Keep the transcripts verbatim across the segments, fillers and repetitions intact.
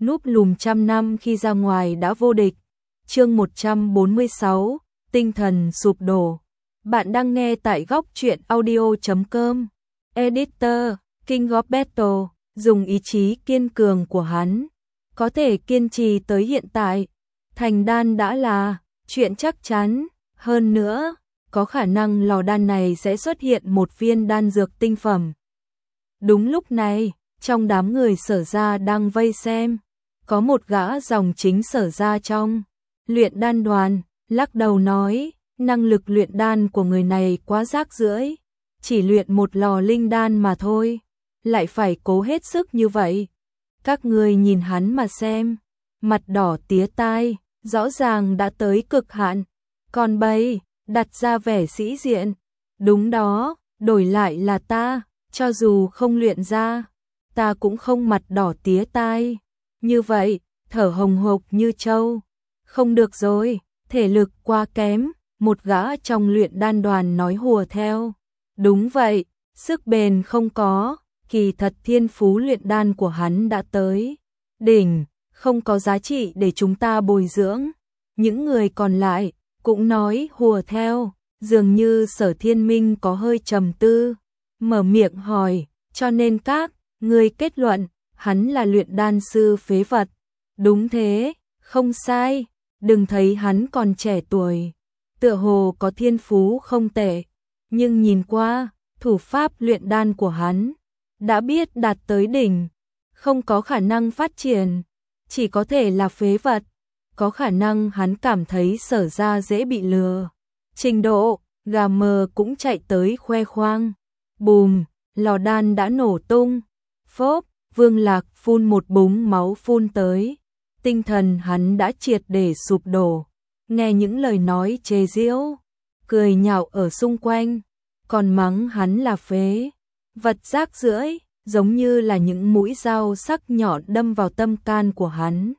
núp lùm trăm năm khi ra ngoài đã vô địch. Chương một trăm bốn mươi sáu, tinh thần sụp đổ. Bạn đang nghe tại góc truyện audio chấm com. Editor, King of Battle, dùng ý chí kiên cường của hắn, có thể kiên trì tới hiện tại. Thành đan đã là chuyện chắc chắn, hơn nữa, có khả năng lò đan này sẽ xuất hiện một viên đan dược tinh phẩm. Đúng lúc này, trong đám người Sở gia đang vây xem, có một gã dòng chính Sở gia trong luyện đan đoàn, lắc đầu nói, năng lực luyện đan của người này quá rác rưởi, chỉ luyện một lò linh đan mà thôi, lại phải cố hết sức như vậy. Các người nhìn hắn mà xem, mặt đỏ tía tai, rõ ràng đã tới cực hạn, còn bây, đặt ra vẻ sĩ diện. Đúng đó, đổi lại là ta, cho dù không luyện ra, ta cũng không mặt đỏ tía tai. Như vậy, thở hồng hộc như trâu. Không được rồi, thể lực quá kém, một gã trong luyện đan đoàn nói hùa theo. Đúng vậy, sức bền không có, kỳ thật thiên phú luyện đan của hắn đã tới đỉnh, không có giá trị để chúng ta bồi dưỡng. Những người còn lại cũng nói hùa theo, dường như Sở Thiên Minh có hơi trầm tư, mở miệng hỏi, cho nên các người kết luận, hắn là luyện đan sư phế vật. Đúng thế, không sai, đừng thấy hắn còn trẻ tuổi, tựa hồ có thiên phú không tệ, nhưng nhìn qua, thủ pháp luyện đan của hắn, đã biết đạt tới đỉnh, không có khả năng phát triển, chỉ có thể là phế vật. Có khả năng hắn cảm thấy Sở gia dễ bị lừa. Trình độ, gà mờ cũng chạy tới khoe khoang. Bùm, lò đan đã nổ tung. Phốp, Vương Lạc phun một búng máu phun tới. Tinh thần hắn đã triệt để sụp đổ. Nghe những lời nói chế giễu, cười nhạo ở xung quanh, còn mắng hắn là phế vật rác rưởi, giống như là những mũi dao sắc nhọn đâm vào tâm can của hắn.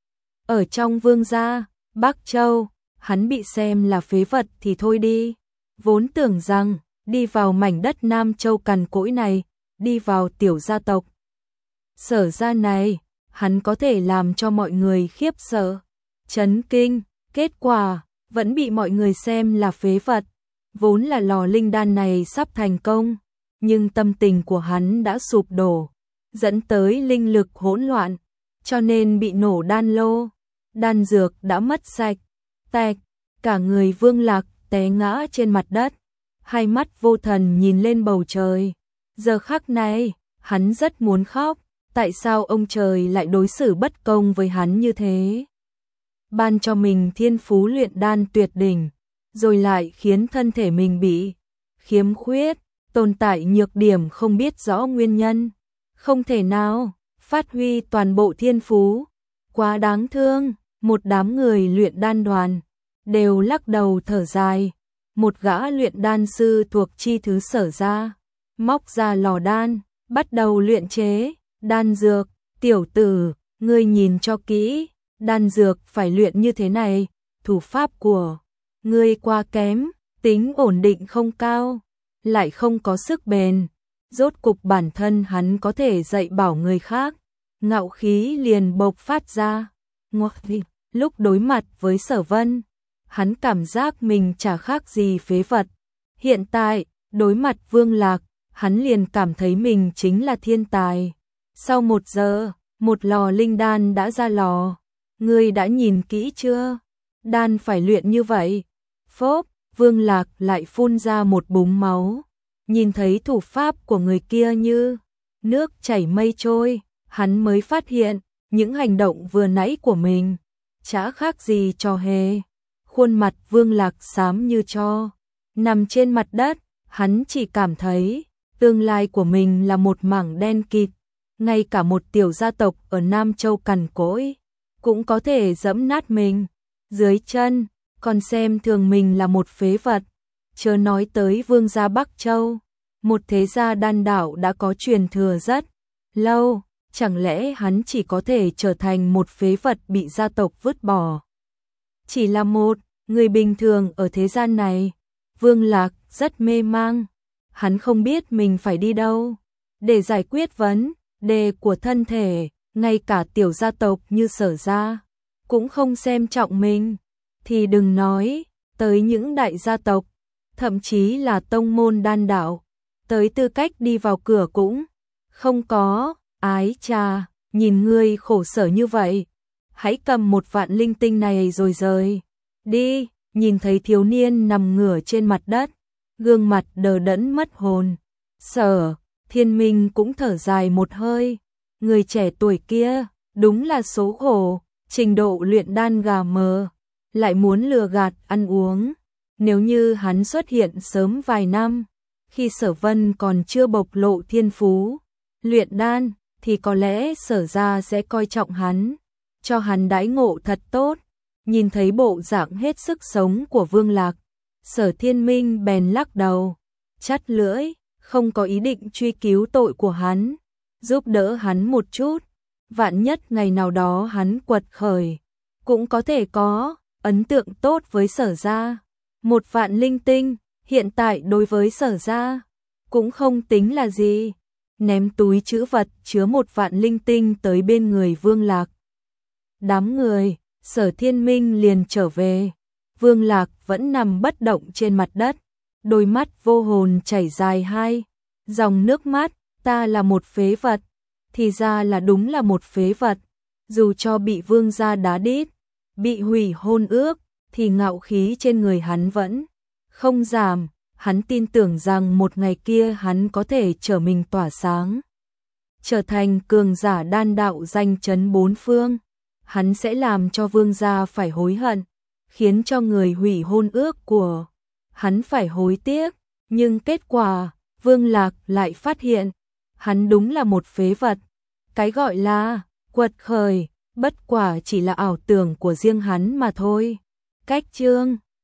Ở trong Vương gia, Bắc Châu, hắn bị xem là phế vật thì thôi đi. Vốn tưởng rằng, đi vào mảnh đất Nam Châu cằn cỗi này, đi vào tiểu gia tộc Sở gia này, hắn có thể làm cho mọi người khiếp sợ, chấn kinh. Kết quả, vẫn bị mọi người xem là phế vật. Vốn là lò linh đan này sắp thành công, nhưng tâm tình của hắn đã sụp đổ, dẫn tới linh lực hỗn loạn, cho nên bị nổ đan lô. Đan dược đã mất sạch, tạch, cả người Vương Lạc té ngã trên mặt đất, hai mắt vô thần nhìn lên bầu trời. Giờ khắc này, hắn rất muốn khóc, tại sao ông trời lại đối xử bất công với hắn như thế? Ban cho mình thiên phú luyện đan tuyệt đỉnh, rồi lại khiến thân thể mình bị khiếm khuyết, tồn tại nhược điểm không biết rõ nguyên nhân, không thể nào phát huy toàn bộ thiên phú, quá đáng thương. Một đám người luyện đan đoàn đều lắc đầu thở dài. Một gã luyện đan sư thuộc chi thứ Sở gia móc ra lò đan, bắt đầu luyện chế đan dược. Tiểu tử, ngươi nhìn cho kỹ, đan dược phải luyện như thế này, thủ pháp của ngươi quá kém, tính ổn định không cao, lại không có sức bền. Rốt cục bản thân hắn có thể dạy bảo người khác, ngạo khí liền bộc phát ra. Lúc đối mặt với Sở Vân, hắn cảm giác mình chả khác gì phế vật. Hiện tại, đối mặt Vương Lạc, hắn liền cảm thấy mình chính là thiên tài. Sau một giờ, một lò linh đan đã ra lò. Ngươi đã nhìn kỹ chưa? Đan phải luyện như vậy. Phốp, Vương Lạc lại phun ra một búng máu. Nhìn thấy thủ pháp của người kia như nước chảy mây trôi, hắn mới phát hiện những hành động vừa nãy của mình chả khác gì trò hề. Khuôn mặt Vương Lạc xám như tro, nằm trên mặt đất, hắn chỉ cảm thấy tương lai của mình là một mảng đen kịt, ngay cả một tiểu gia tộc ở Nam Châu cằn cỗi cũng có thể giẫm nát mình dưới chân, còn xem thường mình là một phế vật. Chớ nói tới Vương gia Bắc Châu, một thế gia đan đạo đã có truyền thừa rất lâu, chẳng lẽ hắn chỉ có thể trở thành một phế vật bị gia tộc vứt bỏ? Chỉ là một người bình thường ở thế gian này. Vương Lạc rất mê mang, hắn không biết mình phải đi đâu để giải quyết vấn đề của thân thể. ngay cả tiểu gia tộc như Sở gia cũng không xem trọng mình, thì đừng nói tới những đại gia tộc, thậm chí là tông môn đan đạo, tới tư cách đi vào cửa cũng không có. Ái chà, nhìn ngươi khổ sở như vậy, hãy cầm một vạn linh tinh này rồi rời đi. Nhìn thấy thiếu niên nằm ngửa trên mặt đất, gương mặt đờ đẫn mất hồn, Sở Thiên Minh cũng thở dài một hơi. Người trẻ tuổi kia đúng là số khổ, trình độ luyện đan gà mờ, lại muốn lừa gạt ăn uống. Nếu như hắn xuất hiện sớm vài năm, khi Sở Vân còn chưa bộc lộ thiên phú luyện đan, thì có lẽ Sở gia sẽ coi trọng hắn, cho hắn đãi ngộ thật tốt. Nhìn thấy bộ dạng hết sức sống của Vương Lạc, Sở Thiên Minh bèn lắc đầu, chắt lưỡi, không có ý định truy cứu tội của hắn, giúp đỡ hắn một chút, vạn nhất ngày nào đó hắn quật khởi, cũng có thể có ấn tượng tốt với Sở gia. Một vạn linh tinh, hiện tại đối với Sở gia cũng không tính là gì. Ném túi trữ vật chứa một vạn linh tinh tới bên người Vương Lạc. Đám người, Sở Thiên Minh liền trở về. Vương Lạc vẫn nằm bất động trên mặt đất, đôi mắt vô hồn chảy dài hai dòng nước mắt. Ta là một phế vật, thì ra là đúng là một phế vật. Dù cho bị Vương gia đá đít, bị hủy hôn ước, thì ngạo khí trên người hắn vẫn không giảm. Hắn tin tưởng rằng một ngày kia hắn có thể trở mình tỏa sáng, trở thành cường giả đan đạo danh chấn bốn phương. Hắn sẽ làm cho Vương gia phải hối hận, khiến cho người hủy hôn ước của hắn phải hối tiếc. Nhưng kết quả, Vương Lạc lại phát hiện, hắn đúng là một phế vật. Cái gọi là quật khởi, bất quả chỉ là ảo tưởng của riêng hắn mà thôi. Cách chương